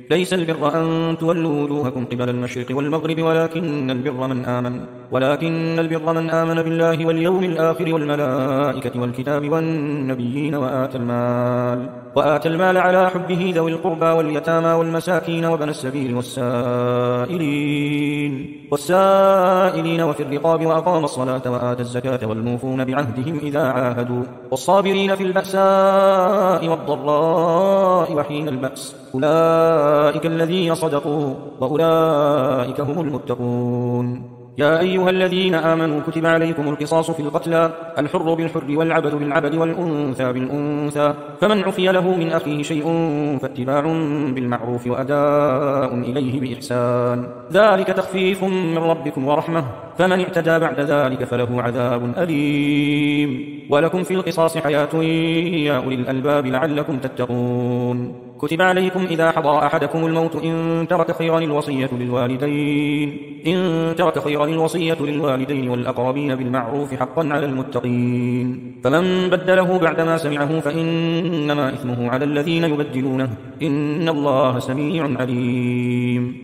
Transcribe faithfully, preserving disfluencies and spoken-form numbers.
ليس البر أن تولوا وجوهكم قبل المشرق والمغرب ولكن البر من آمن ولكن البر من آمن بالله واليوم الآخر والملائكة والكتاب والنبيين وآتى المال وآتى المال على حبه ذوي القربى واليتامى والمساكين وابن السبيل والسائلين والسائلين وفي الرقاب وأقام الصلاة وآتى الزكاة والموفون بعهدهم إذا عاهدوا والصابرين في البأساء والضراء وحين البأس أولئك الذين صدقوا وأولئك هم المتقون. يا أيها الذين آمنوا كتب عليكم القصاص في القتلى الحر بالحر والعبد بالعبد والأنثى بالأنثى فمن عفي له من أخيه شيء فاتباع بالمعروف وأداء إليه بإحسان ذلك تخفيف من ربكم ورحمة فمن اعتدى بعد ذلك فله عذاب أليم. ولكم في القصاص حياة يا أولي الألباب لعلكم تتقون. كتب عليكم إذا حضر أحدكم الموت إن ترك خيرا الوصية للوالدين إن ترك خيرا الوصية للوالدين والأقربين بالمعروف حقا على المتقين فمن بدله بعدما سمعه فإنما إثمه على الذين يبدلونه إن الله سميع عليم.